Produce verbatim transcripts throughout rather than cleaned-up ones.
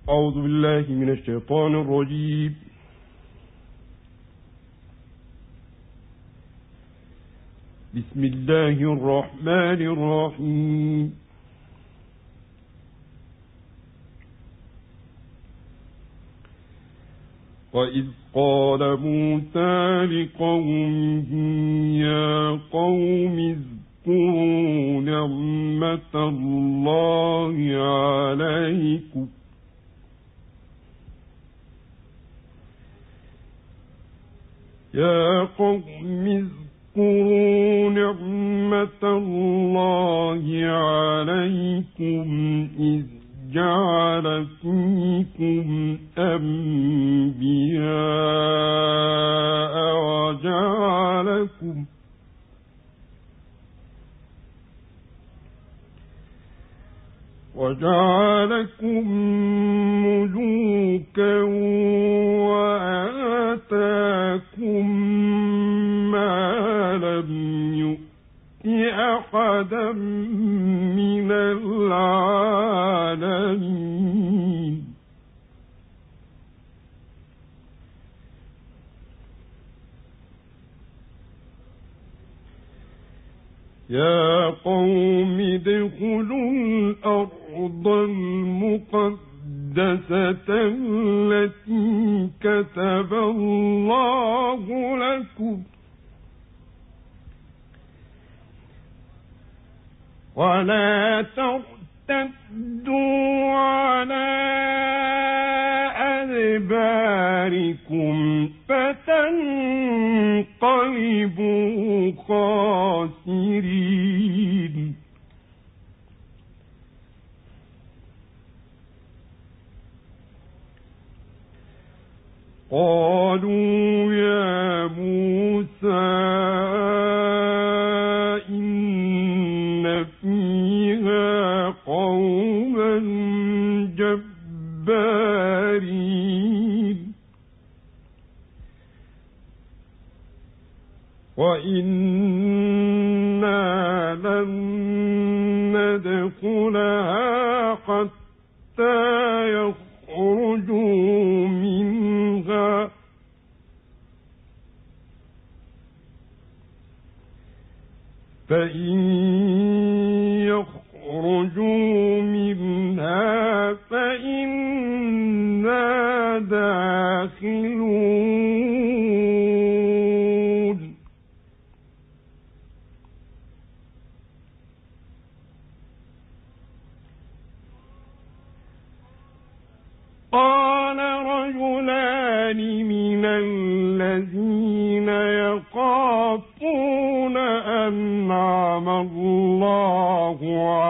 أعوذ بالله من الشيطان الرجيم. بسم الله الرحمن الرحيم. وإذ قال موسى لقومه يا قوم اذكروا نعمة الله عليكم يا قوم اذكروا نعمة الله عليكم إذ جعل فيكم أنبياء وجعلكم وجعلكم ملوكا وآتاكم ما لم يؤت أحدا من العالمين. يا قوم ادخلوا الأرض المقدسة التي كتب الله لكم ولا ترتدوا على أدباركم فتنقلبوا خاسرين. قالوا يا موسى إن فيها قوما جبارين وإنا لن ندخلها حتى يخرجوا منها فإن يخرجوا منها فإنا داخلون. قال رجلان من الذين يخافون أنعم الله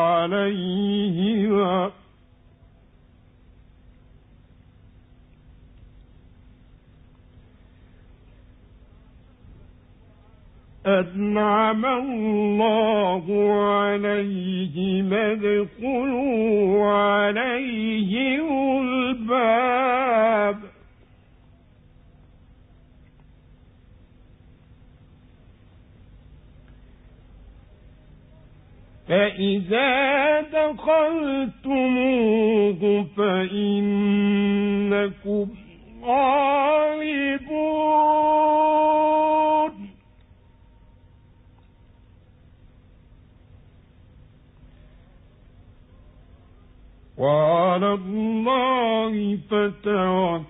عليهم أنعم الله عليهم ادخلوا عليهم الباب فإذا دخلتموه فإنكم غالبون. وعلى الله فتوكلوا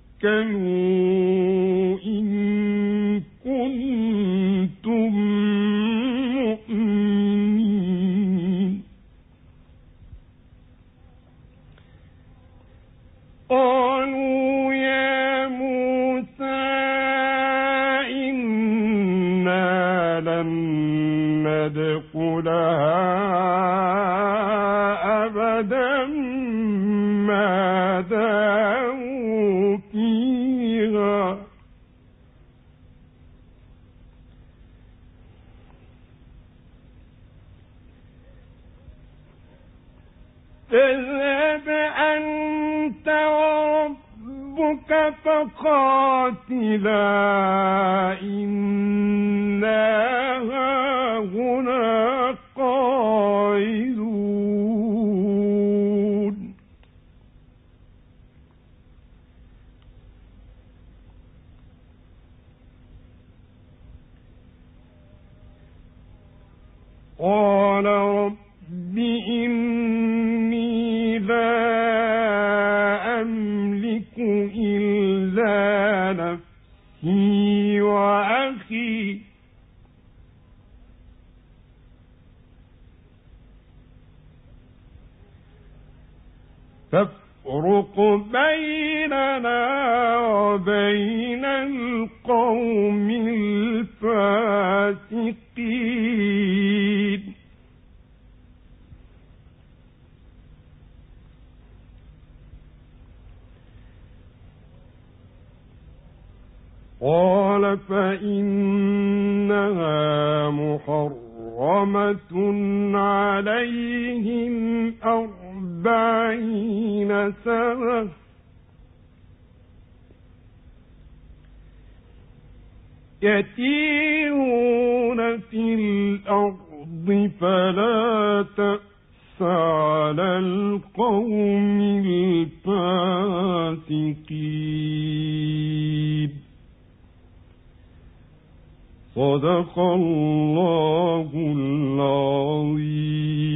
إن كنتم مؤمنين. قالوا يا موسى إنا لن ندخلها أبدا ما داموا فيها فاذهب أنت وربك فقاتلا إنا هاهنا قاعدون. قال رب إني لا أملك إلا نفسي وأخي فافرق بيننا وبين القوم الفاسقين قال فإنها محرمة عليهم أربعين سنة يتيهون في الأرض فلا تأس على القوم الفاسقين. صدق الله العظيم.